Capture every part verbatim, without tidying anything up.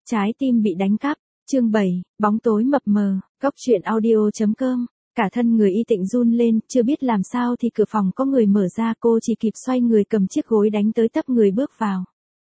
Trái tim bị đánh cắp, chương bảy, bóng tối mập mờ, góc truyện audio.com. Cả thân người Y Tịnh run lên, chưa biết làm sao thì cửa phòng có người mở ra, cô chỉ kịp xoay người cầm chiếc gối đánh tới tấp người bước vào.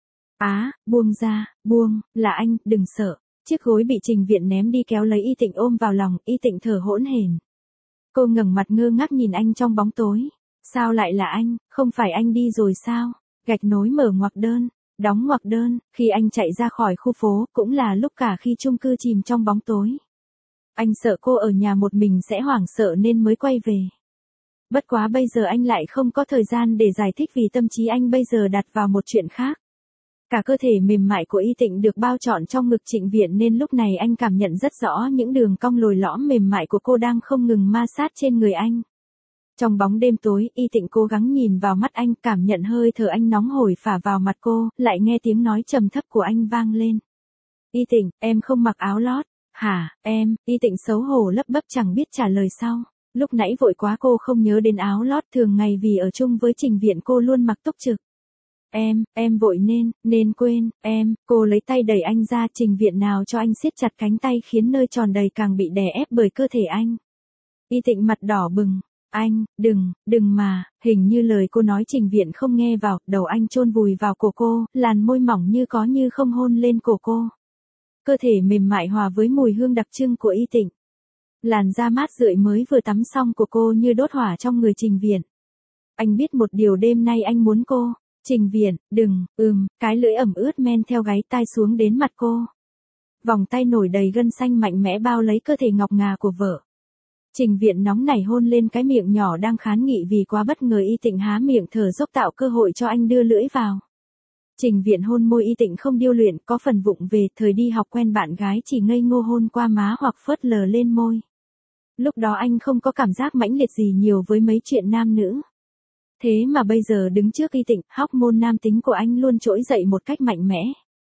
Á, buông ra, buông, là anh, đừng sợ. Chiếc gối bị Trình Viện ném đi kéo lấy Y Tịnh ôm vào lòng, Y Tịnh thở hỗn hển. Cô ngẩng mặt ngơ ngác nhìn anh trong bóng tối. Sao lại là anh, không phải anh đi rồi sao? Gạch nối mở ngoặc đơn. Đóng ngoặc đơn, khi anh chạy ra khỏi khu phố, cũng là lúc cả khi chung cư chìm trong bóng tối. Anh sợ cô ở nhà một mình sẽ hoảng sợ nên mới quay về. Bất quá bây giờ anh lại không có thời gian để giải thích vì tâm trí anh bây giờ đặt vào một chuyện khác. Cả cơ thể mềm mại của Y Tịnh được bao trọn trong ngực Trịnh Viện nên lúc này anh cảm nhận rất rõ những đường cong lồi lõm mềm mại của cô đang không ngừng ma sát trên người anh. Trong bóng đêm tối, Y Tịnh cố gắng nhìn vào mắt anh, cảm nhận hơi thở anh nóng hổi phả vào mặt cô, lại nghe tiếng nói trầm thấp của anh vang lên. Y Tịnh, em không mặc áo lót. Hả, em, Y Tịnh xấu hổ lấp bấp chẳng biết trả lời sau. Lúc nãy vội quá cô không nhớ đến áo lót, thường ngày vì ở chung với Trình Viện cô luôn mặc túc trực. Em, em vội nên, nên quên, em, cô lấy tay đẩy anh ra, Trình Viện nào cho anh siết chặt cánh tay khiến nơi tròn đầy càng bị đè ép bởi cơ thể anh. Y Tịnh mặt đỏ bừng. Anh, đừng, đừng mà, hình như lời cô nói Trình Viện không nghe vào, đầu anh chôn vùi vào cổ cô, làn môi mỏng như có như không hôn lên cổ cô. Cơ thể mềm mại hòa với mùi hương đặc trưng của Y Tịnh. Làn da mát rượi mới vừa tắm xong của cô như đốt hỏa trong người Trình Viện. Anh biết một điều, đêm nay anh muốn cô. Trình Viện, đừng, ừm, cái lưỡi ẩm ướt men theo gáy tai xuống đến mặt cô. Vòng tay nổi đầy gân xanh mạnh mẽ bao lấy cơ thể ngọc ngà của vợ. Trình Viện nóng nảy hôn lên cái miệng nhỏ đang khán nghị vì quá bất ngờ. Y Tịnh há miệng thở dốc tạo cơ hội cho anh đưa lưỡi vào. Trình Viện hôn môi Y Tịnh không điêu luyện, có phần vụng về, thời đi học quen bạn gái chỉ ngây ngô hôn qua má hoặc phớt lờ lên môi. Lúc đó anh không có cảm giác mãnh liệt gì nhiều với mấy chuyện nam nữ. Thế mà bây giờ đứng trước Y Tịnh, hormone nam tính của anh luôn trỗi dậy một cách mạnh mẽ.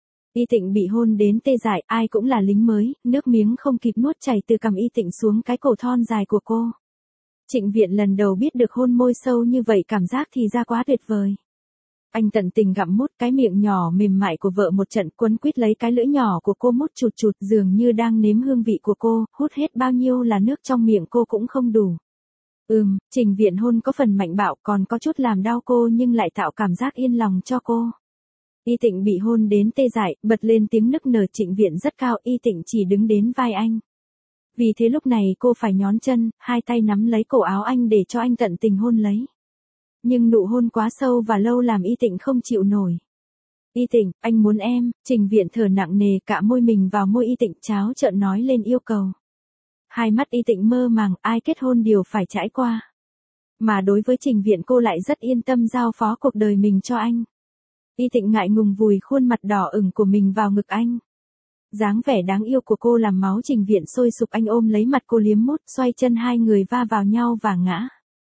Y Tịnh bị hôn đến tê dại, ai cũng là lính mới, nước miếng không kịp nuốt chảy từ cằm Y Tịnh xuống cái cổ thon dài của cô. Trịnh Viện lần đầu biết được hôn môi sâu như vậy, cảm giác thì ra quá tuyệt vời. Anh tận tình gặm mút cái miệng nhỏ mềm mại của vợ một trận, quấn quýt lấy cái lưỡi nhỏ của cô mút chụt chụt, dường như đang nếm hương vị của cô, hút hết bao nhiêu là nước trong miệng cô cũng không đủ. Ừm, Trình Viện hôn có phần mạnh bạo, còn có chút làm đau cô nhưng lại tạo cảm giác yên lòng cho cô. Y Tịnh bị hôn đến tê dại, bật lên tiếng nức nở. Trịnh Viện rất cao, Y Tịnh chỉ đứng đến vai anh. Vì thế lúc này cô phải nhón chân, hai tay nắm lấy cổ áo anh để cho anh tận tình hôn lấy. Nhưng nụ hôn quá sâu và lâu làm Y Tịnh không chịu nổi. Y Tịnh, anh muốn em. Trình Viện thở nặng nề, cạ môi mình vào môi Y Tịnh, tráo trợn nói lên yêu cầu. Hai mắt Y Tịnh mơ màng, ai kết hôn đều phải trải qua. Mà đối với Trình Viện cô lại rất yên tâm giao phó cuộc đời mình cho anh. Y Tịnh ngại ngùng vùi khuôn mặt đỏ ửng của mình vào ngực anh. Dáng vẻ đáng yêu của cô làm máu Trình Viện sôi sục, anh ôm lấy mặt cô liếm mút, xoay chân hai người va vào nhau và ngã.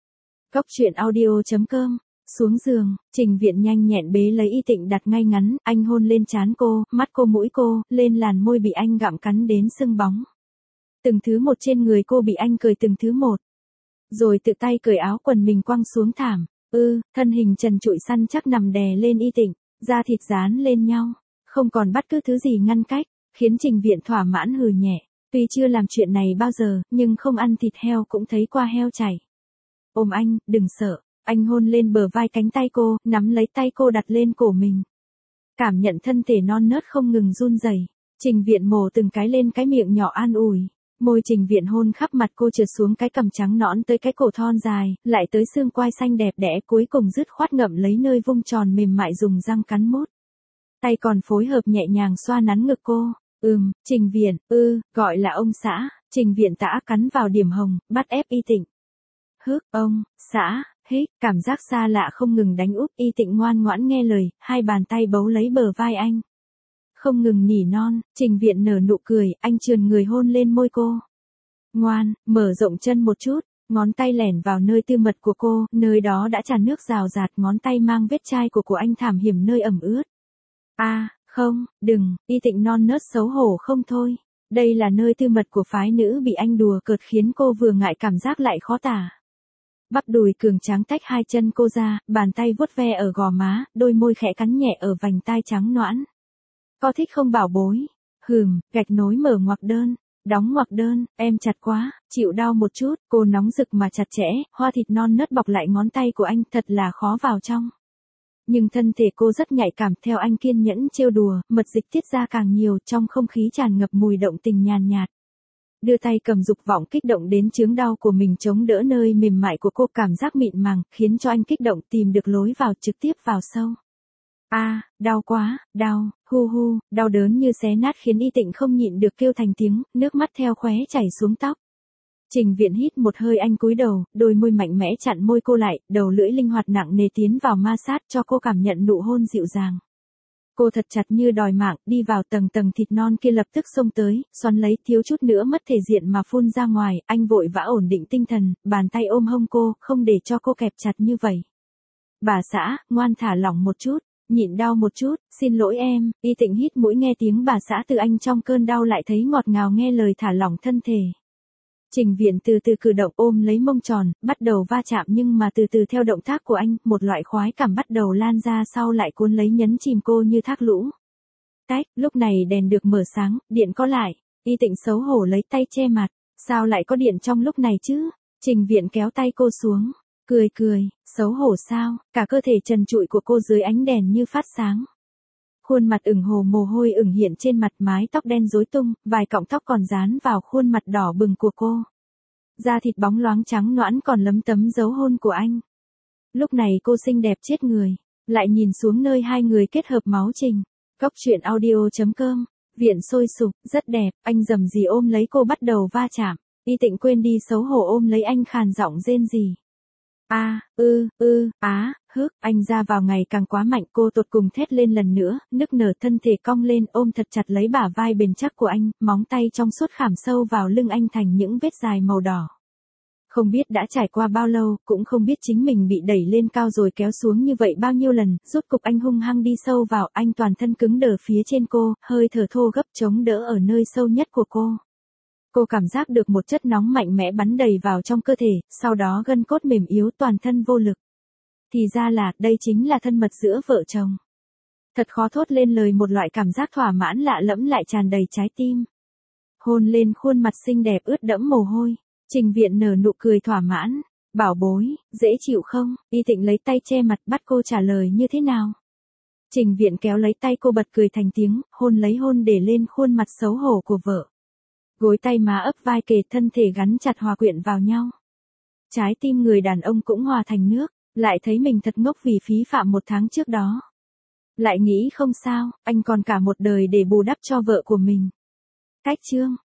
Góc truyện audio.com. Xuống giường, Trình Viện nhanh nhẹn bế lấy Y Tịnh đặt ngay ngắn, anh hôn lên trán cô, mắt cô, mũi cô, lên làn môi bị anh gặm cắn đến sưng bóng. Từng thứ một trên người cô bị anh cởi từng thứ một. Rồi tự tay cởi áo quần mình quăng xuống thảm. Ư, ừ, thân hình trần trụi săn chắc nằm đè lên Y Tịnh, da thịt dán lên nhau, không còn bắt cứ thứ gì ngăn cách, khiến Trình Viện thỏa mãn hừ nhẹ. Tuy chưa làm chuyện này bao giờ, nhưng không ăn thịt heo cũng thấy qua heo chảy. Ôm anh, đừng sợ. Anh hôn lên bờ vai cánh tay cô, nắm lấy tay cô đặt lên cổ mình. Cảm nhận thân thể non nớt không ngừng run rẩy. Trình Viện mổ từng cái lên cái miệng nhỏ an ủi. Môi Trình Viện hôn khắp mặt cô, trượt xuống cái cằm trắng nõn tới cái cổ thon dài, lại tới xương quai xanh đẹp đẽ, cuối cùng dứt khoát ngậm lấy nơi vung tròn mềm mại dùng răng cắn mút. Tay còn phối hợp nhẹ nhàng xoa nắn ngực cô. Ừm, Trình Viện, ư, gọi là ông xã. Trình Viện tã cắn vào điểm hồng, bắt ép Y Tịnh. Hức, ông, xã, hít, cảm giác xa lạ không ngừng đánh úp. Y Tịnh ngoan ngoãn nghe lời, hai bàn tay bấu lấy bờ vai anh. Không ngừng nỉ non. Trình Viện nở nụ cười, anh trườn người hôn lên môi cô. Ngoan, mở rộng chân một chút, ngón tay lẻn vào nơi tư mật của cô, nơi đó đã tràn nước rào rạt, ngón tay mang vết chai của của anh thảm hiểm nơi ẩm ướt. A, à, không, đừng. Y Tịnh non nớt xấu hổ không thôi. Đây là nơi tư mật của phái nữ bị anh đùa cợt khiến cô vừa ngại cảm giác lại khó tả. Bắp đùi cường tráng tách hai chân cô ra, bàn tay vuốt ve ở gò má, đôi môi khẽ cắn nhẹ ở vành tai trắng nõn. Có thích không bảo bối? Hừm, gạch nối mở ngoặc đơn. Đóng ngoặc đơn, em chặt quá, chịu đau một chút, cô nóng rực mà chặt chẽ, hoa thịt non nớt bọc lại ngón tay của anh, thật là khó vào trong. Nhưng thân thể cô rất nhạy cảm, theo anh kiên nhẫn trêu đùa, mật dịch tiết ra càng nhiều, trong không khí tràn ngập mùi động tình nhàn nhạt. Đưa tay cầm dục vọng kích động đến chướng đau của mình chống đỡ nơi mềm mại của cô, cảm giác mịn màng, khiến cho anh kích động tìm được lối vào, trực tiếp vào sâu. A, à, đau quá, đau, hu hu, đau đớn như xé nát khiến Y Tịnh không nhịn được kêu thành tiếng, nước mắt theo khóe chảy xuống tóc. Trình Viễn hít một hơi, anh cúi đầu, đôi môi mạnh mẽ chặn môi cô lại, đầu lưỡi linh hoạt nặng nề tiến vào ma sát cho cô cảm nhận nụ hôn dịu dàng. Cô thật chặt như đòi mạng, đi vào tầng tầng thịt non kia lập tức xông tới, xoắn lấy, thiếu chút nữa mất thể diện mà phun ra ngoài, anh vội vã ổn định tinh thần, bàn tay ôm hông cô, không để cho cô kẹp chặt như vậy. Bà xã, ngoan thả lỏng một chút. Nhịn đau một chút, xin lỗi em. Y Tịnh hít mũi nghe tiếng bà xã từ anh, trong cơn đau lại thấy ngọt ngào, nghe lời thả lỏng thân thể. Trình Viễn từ từ cử động, ôm lấy mông tròn, bắt đầu va chạm, nhưng mà từ từ theo động tác của anh, một loại khoái cảm bắt đầu lan ra, sau lại cuốn lấy nhấn chìm cô như thác lũ. Tách, lúc này đèn được mở sáng, điện có lại. Y Tịnh xấu hổ lấy tay che mặt, sao lại có điện trong lúc này chứ? Trình Viễn kéo tay cô xuống. Cười cười, xấu hổ sao, cả cơ thể trần trụi của cô dưới ánh đèn như phát sáng. Khuôn mặt ửng hồ, mồ hôi ửng hiện trên mặt, mái tóc đen rối tung, vài cọng tóc còn dán vào khuôn mặt đỏ bừng của cô. Da thịt bóng loáng trắng nõn còn lấm tấm dấu hôn của anh. Lúc này cô xinh đẹp chết người, lại nhìn xuống nơi hai người kết hợp máu trình. Cóc truyện audio chấm com, viện sôi sục, rất đẹp, anh rầm rì ôm lấy cô bắt đầu va chạm. Y Tịnh quên đi xấu hổ ôm lấy anh, khàn giọng rên rỉ. A, ư, ư, á, hức, anh ra vào ngày càng quá mạnh, cô tột cùng thét lên lần nữa, nức nở, thân thể cong lên, ôm thật chặt lấy bả vai bền chắc của anh, móng tay trong suốt khảm sâu vào lưng anh thành những vết dài màu đỏ. Không biết đã trải qua bao lâu, cũng không biết chính mình bị đẩy lên cao rồi kéo xuống như vậy bao nhiêu lần, rốt cục anh hung hăng đi sâu vào, anh toàn thân cứng đờ phía trên cô, hơi thở thô gấp chống đỡ ở nơi sâu nhất của cô. Cô cảm giác được một chất nóng mạnh mẽ bắn đầy vào trong cơ thể, sau đó gân cốt mềm yếu, toàn thân vô lực. Thì ra là, đây chính là thân mật giữa vợ chồng. Thật khó thốt lên lời, một loại cảm giác thỏa mãn lạ lẫm lại tràn đầy trái tim. Hôn lên khuôn mặt xinh đẹp ướt đẫm mồ hôi, Trình Viễn nở nụ cười thỏa mãn. Bảo bối, dễ chịu không? Y Tịnh lấy tay che mặt, bắt cô trả lời như thế nào. Trình Viễn kéo lấy tay cô, bật cười thành tiếng, hôn lấy hôn để lên khuôn mặt xấu hổ của vợ. Gối tay má ấp vai kề, thân thể gắn chặt hòa quyện vào nhau. Trái tim người đàn ông cũng hòa thành nước, lại thấy mình thật ngốc vì phí phạm một tháng trước đó. Lại nghĩ không sao, anh còn cả một đời để bù đắp cho vợ của mình. Cách chương.